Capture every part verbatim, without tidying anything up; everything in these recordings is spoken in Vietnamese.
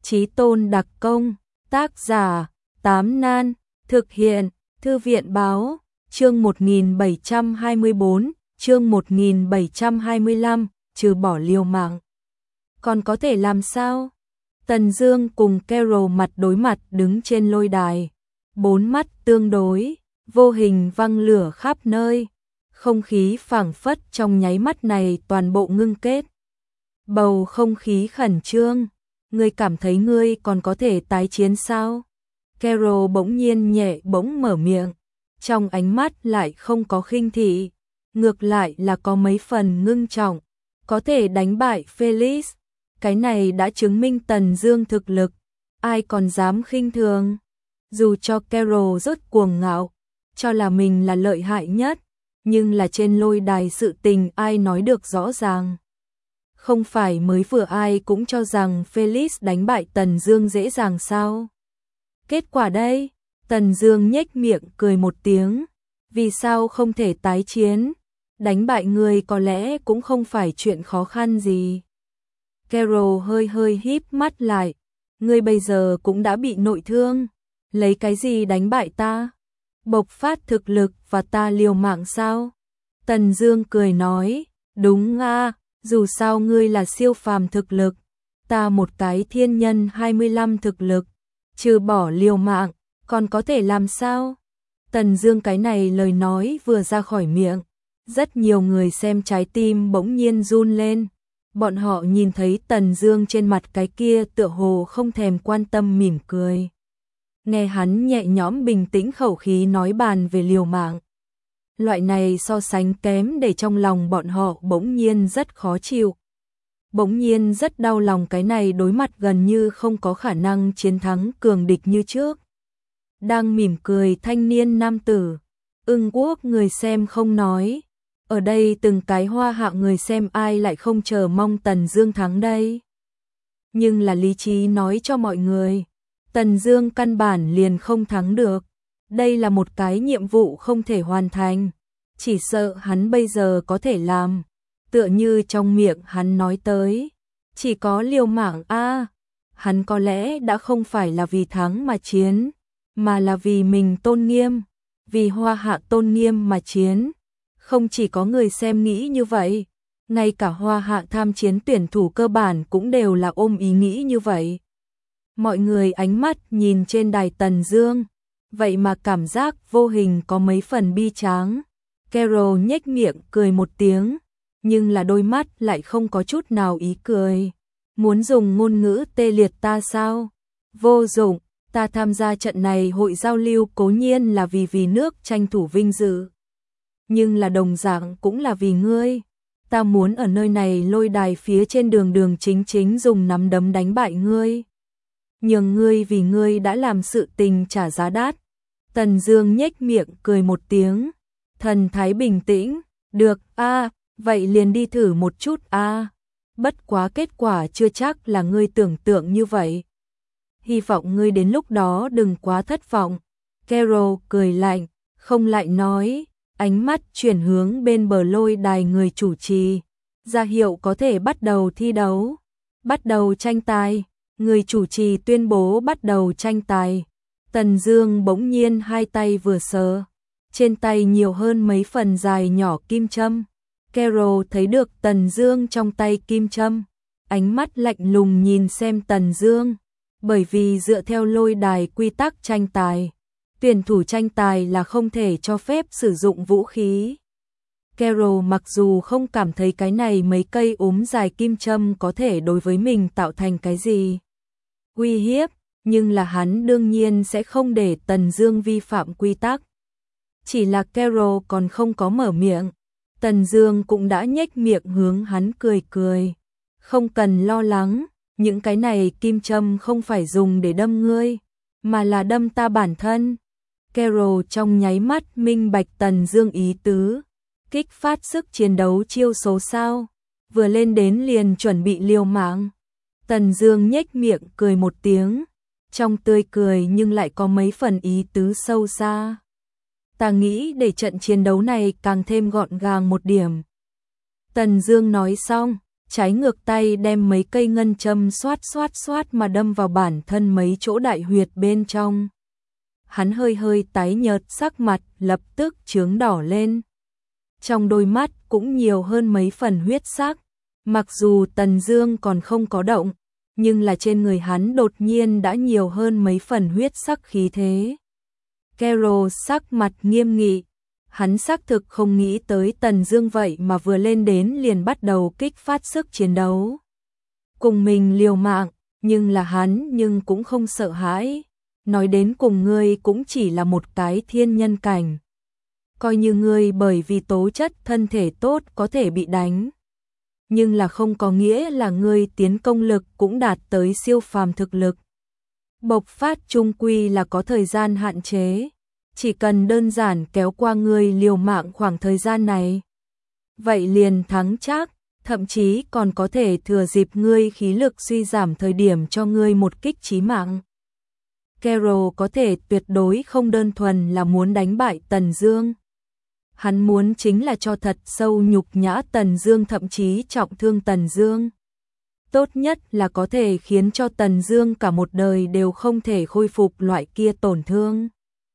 Chí tôn đặc công, tác giả, Tám Nan, thực hiện, Thư viện báo, chương một nghìn bảy trăm hai mươi bốn, chương một nghìn bảy trăm hai mươi lăm, trừ bỏ liều mạng. Còn có thể làm sao? Tần Dương cùng Carol mặt đối mặt đứng trên lôi đài, bốn mắt tương đối, vô hình văng lửa khắp nơi. Không khí phảng phất trong nháy mắt này toàn bộ ngưng kết. Bầu không khí khẩn trương, ngươi cảm thấy ngươi còn có thể tái chiến sao? Carol bỗng nhiên nhẹ bỗng mở miệng, trong ánh mắt lại không có khinh thị, ngược lại là có mấy phần ngưng trọng, có thể đánh bại Felix, cái này đã chứng minh Tần Dương thực lực, ai còn dám khinh thường. Dù cho Carol rất cuồng ngạo, cho là mình là lợi hại nhất, nhưng là trên lôi đài sự tình ai nói được rõ ràng. Không phải mới vừa ai cũng cho rằng Felix đánh bại Tần Dương dễ dàng sao? Kết quả đây, Tần Dương nhếch miệng cười một tiếng, vì sao không thể tái chiến? Đánh bại người có lẽ cũng không phải chuyện khó khăn gì. Carol hơi hơi híp mắt lại, ngươi bây giờ cũng đã bị nội thương, lấy cái gì đánh bại ta? Bộc phát thực lực và ta liều mạng sao? Tần Dương cười nói, đúng a, à, dù sao ngươi là siêu phàm thực lực, ta một cái thiên nhân hai mươi lăm thực lực, trừ bỏ liều mạng, còn có thể làm sao? Tần Dương cái này lời nói vừa ra khỏi miệng, rất nhiều người xem trái tim bỗng nhiên run lên. Bọn họ nhìn thấy Tần Dương trên mặt cái kia tựa hồ không thèm quan tâm mỉm cười. Nghe hắn nhẹ nhõm bình tĩnh khẩu khí nói bàn về liều mạng. Loại này so sánh kém để trong lòng bọn họ bỗng nhiên rất khó chịu. Bỗng nhiên rất đau lòng cái này đối mặt gần như không có khả năng chiến thắng cường địch như trước. Đang mỉm cười thanh niên nam tử, Ưng Quốc người xem không nói. Ở đây từng cái Hoa Hạ người xem ai lại không chờ mong Tần Dương thắng đây. Nhưng là lý trí nói cho mọi người, Tần Dương căn bản liền không thắng được. Đây là một cái nhiệm vụ không thể hoàn thành. Chỉ sợ hắn bây giờ có thể làm, tựa như trong miệng hắn nói tới, chỉ có liều mạng a. À, hắn có lẽ đã không phải là vì thắng mà chiến, mà là vì mình tôn nghiêm, vì Hoa Hạ tôn nghiêm mà chiến. Không chỉ có người xem nghĩ như vậy, ngay cả Hoa Hạ tham chiến tuyển thủ cơ bản cũng đều là ôm ý nghĩ như vậy. Mọi người ánh mắt nhìn trên đài Tần Dương, vậy mà cảm giác vô hình có mấy phần bi tráng. Carol nhếch miệng cười một tiếng, nhưng là đôi mắt lại không có chút nào ý cười. Muốn dùng ngôn ngữ tê liệt ta sao? Vô dụng, ta tham gia trận này hội giao lưu cố nhiên là vì vì nước tranh thủ vinh dự, nhưng là đồng dạng cũng là vì ngươi. Ta muốn ở nơi này lôi đài phía trên đường đường chính chính dùng nắm đấm đánh bại ngươi. Nhường ngươi vì ngươi đã làm sự tình trả giá đắt. Tần Dương nhếch miệng cười một tiếng, thần thái bình tĩnh, được a, à, vậy liền đi thử một chút a. À. Bất quá kết quả chưa chắc là ngươi tưởng tượng như vậy. Hy vọng ngươi đến lúc đó đừng quá thất vọng. Carol cười lạnh, không lại nói, ánh mắt chuyển hướng bên bờ lôi đài người chủ trì, ra hiệu có thể bắt đầu thi đấu, bắt đầu tranh tài. Người chủ trì tuyên bố bắt đầu tranh tài. Tần Dương bỗng nhiên hai tay vừa sờ, trên tay nhiều hơn mấy phần dài nhỏ kim châm. Carol thấy được Tần Dương trong tay kim châm, ánh mắt lạnh lùng nhìn xem Tần Dương, bởi vì dựa theo lôi đài quy tắc tranh tài, tuyển thủ tranh tài là không thể cho phép sử dụng vũ khí. Carol mặc dù không cảm thấy cái này mấy cây úm dài kim châm có thể đối với mình tạo thành cái gì uy hiếp, nhưng là hắn đương nhiên sẽ không để Tần Dương vi phạm quy tắc. Chỉ là Carol còn không có mở miệng, Tần Dương cũng đã nhếch miệng hướng hắn cười cười. Không cần lo lắng, những cái này kim châm không phải dùng để đâm ngươi, mà là đâm ta bản thân. Carol trong nháy mắt minh bạch Tần Dương ý tứ, kích phát sức chiến đấu chiêu số sao, vừa lên đến liền chuẩn bị liều mạng. Tần Dương nhếch miệng cười một tiếng, trong tươi cười nhưng lại có mấy phần ý tứ sâu xa. Ta nghĩ để trận chiến đấu này càng thêm gọn gàng một điểm. Tần Dương nói xong, trái ngược tay đem mấy cây ngân châm xoát xoát xoát mà đâm vào bản thân mấy chỗ đại huyệt bên trong. Hắn hơi hơi tái nhợt, sắc mặt lập tức chướng đỏ lên. Trong đôi mắt cũng nhiều hơn mấy phần huyết sắc. Mặc dù Tần Dương còn không có động, nhưng là trên người hắn đột nhiên đã nhiều hơn mấy phần huyết sắc khí thế. Carol sắc mặt nghiêm nghị, hắn xác thực không nghĩ tới Tần Dương vậy mà vừa lên đến liền bắt đầu kích phát sức chiến đấu. Cùng mình liều mạng, nhưng là hắn nhưng cũng không sợ hãi. Nói đến cùng ngươi cũng chỉ là một cái thiên nhân cảnh. Coi như ngươi bởi vì tố chất thân thể tốt có thể bị đánh. Nhưng là không có nghĩa là ngươi tiến công lực cũng đạt tới siêu phàm thực lực. Bộc phát chung quy là có thời gian hạn chế. Chỉ cần đơn giản kéo qua ngươi liều mạng khoảng thời gian này. Vậy liền thắng chắc, thậm chí còn có thể thừa dịp ngươi khí lực suy giảm thời điểm cho ngươi một kích chí mạng. Carol có thể tuyệt đối không đơn thuần là muốn đánh bại Tần Dương. Hắn muốn chính là cho thật sâu nhục nhã Tần Dương, thậm chí trọng thương Tần Dương. Tốt nhất là có thể khiến cho Tần Dương cả một đời đều không thể khôi phục loại kia tổn thương.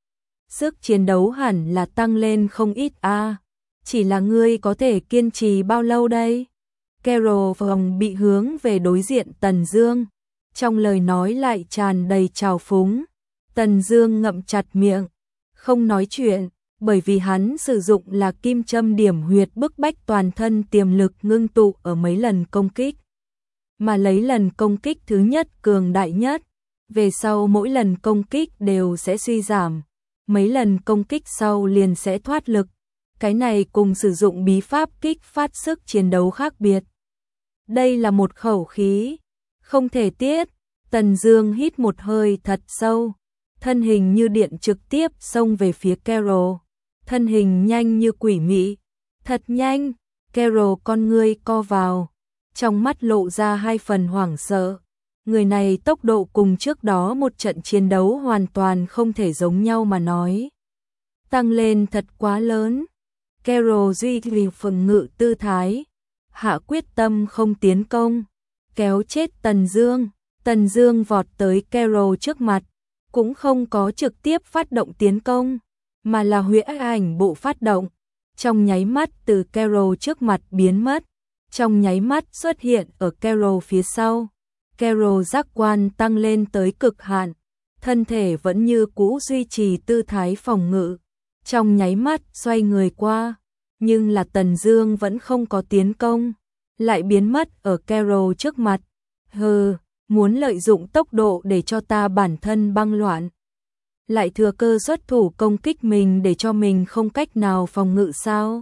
Sức chiến đấu hẳn là tăng lên không ít a, à. Chỉ là ngươi có thể kiên trì bao lâu đây? Carol vòng bị hướng về đối diện Tần Dương, trong lời nói lại tràn đầy trào phúng. Tần Dương ngậm chặt miệng, không nói chuyện, bởi vì hắn sử dụng là kim châm điểm huyệt bức bách toàn thân tiềm lực ngưng tụ ở mấy lần công kích. Mà lấy lần công kích thứ nhất cường đại nhất, về sau mỗi lần công kích đều sẽ suy giảm, mấy lần công kích sau liền sẽ thoát lực. Cái này cùng sử dụng bí pháp kích phát sức chiến đấu khác biệt. Đây là một khẩu khí, không thể tiết. Tần Dương hít một hơi thật sâu, thân hình như điện trực tiếp xông về phía Carol. Thân hình nhanh như quỷ mị, thật nhanh. Carol con ngươi co vào, trong mắt lộ ra hai phần hoảng sợ. Người này tốc độ cùng trước đó một trận chiến đấu hoàn toàn không thể giống nhau mà nói. Tăng lên thật quá lớn. Carol duy trì phòng ngự tư thái, hạ quyết tâm không tiến công, kéo chết Tần Dương. Tần Dương vọt tới Carol trước mặt, cũng không có trực tiếp phát động tiến công, mà là huyễn ảnh bộ phát động, trong nháy mắt từ Carol trước mặt biến mất, trong nháy mắt xuất hiện ở Carol phía sau. Carol giác quan tăng lên tới cực hạn, thân thể vẫn như cũ duy trì tư thái phòng ngự, trong nháy mắt xoay người qua, nhưng là Tần Dương vẫn không có tiến công, lại biến mất ở Carol trước mặt. Hừ, muốn lợi dụng tốc độ để cho ta bản thân băng loạn, lại thừa cơ xuất thủ công kích mình để cho mình không cách nào phòng ngự sao?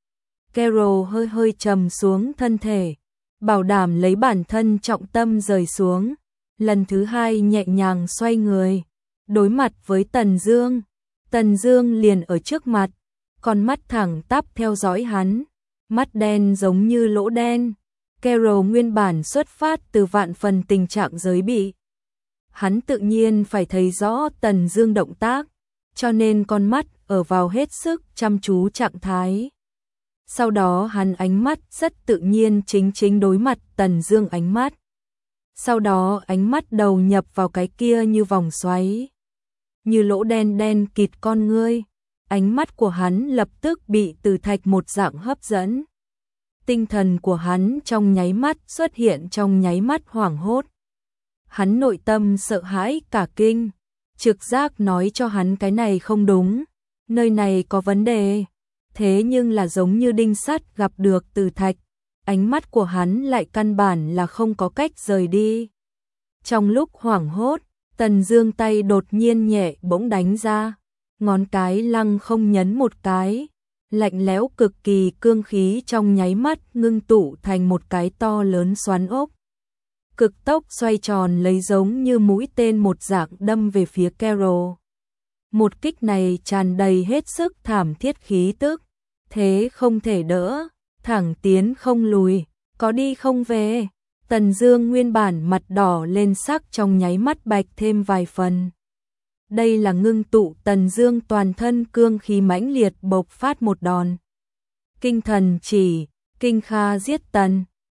Carol hơi hơi trầm xuống thân thể, bảo đảm lấy bản thân trọng tâm rời xuống, lần thứ hai nhẹ nhàng xoay người, đối mặt với Tần Dương. Tần Dương liền ở trước mặt, con mắt thẳng tắp theo dõi hắn, mắt đen giống như lỗ đen. Carol nguyên bản xuất phát từ vạn phần tình trạng giới bị. Hắn tự nhiên phải thấy rõ Tần Dương động tác, cho nên con mắt ở vào hết sức chăm chú trạng thái. Sau đó hắn ánh mắt rất tự nhiên chính chính đối mặt Tần Dương ánh mắt. Sau đó ánh mắt đầu nhập vào cái kia như vòng xoáy, như lỗ đen đen kịt con ngươi. Ánh mắt của hắn lập tức bị từ thạch một dạng hấp dẫn. Tinh thần của hắn trong nháy mắt xuất hiện trong nháy mắt hoảng hốt. Hắn nội tâm sợ hãi cả kinh, trực giác nói cho hắn cái này không đúng, nơi này có vấn đề. Thế nhưng là giống như đinh sắt gặp được từ thạch, ánh mắt của hắn lại căn bản là không có cách rời đi. Trong lúc hoảng hốt, Tần Dương tay đột nhiên nhẹ bỗng đánh ra, ngón cái lăng không nhấn một cái, lạnh lẽo cực kỳ cương khí trong nháy mắt ngưng tụ thành một cái to lớn xoắn ốc. Cực tốc xoay tròn lấy giống như mũi tên một dạng đâm về phía Carol. Một kích này tràn đầy hết sức thảm thiết khí tức, thế không thể đỡ, thẳng tiến không lùi, có đi không về. Tần Dương nguyên bản mặt đỏ lên sắc trong nháy mắt bạch thêm vài phần. Đây là ngưng tụ Tần Dương toàn thân cương khí mãnh liệt bộc phát một đòn. Kinh thần chỉ, kinh kha giết tần,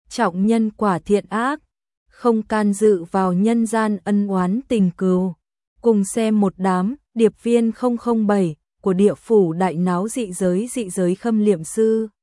trọng nhân quả thiện ác, không can dự vào nhân gian ân oán tình cừu. Cùng xem một đám điệp viên không không bảy của địa phủ đại náo dị giới dị giới khâm liệm sư.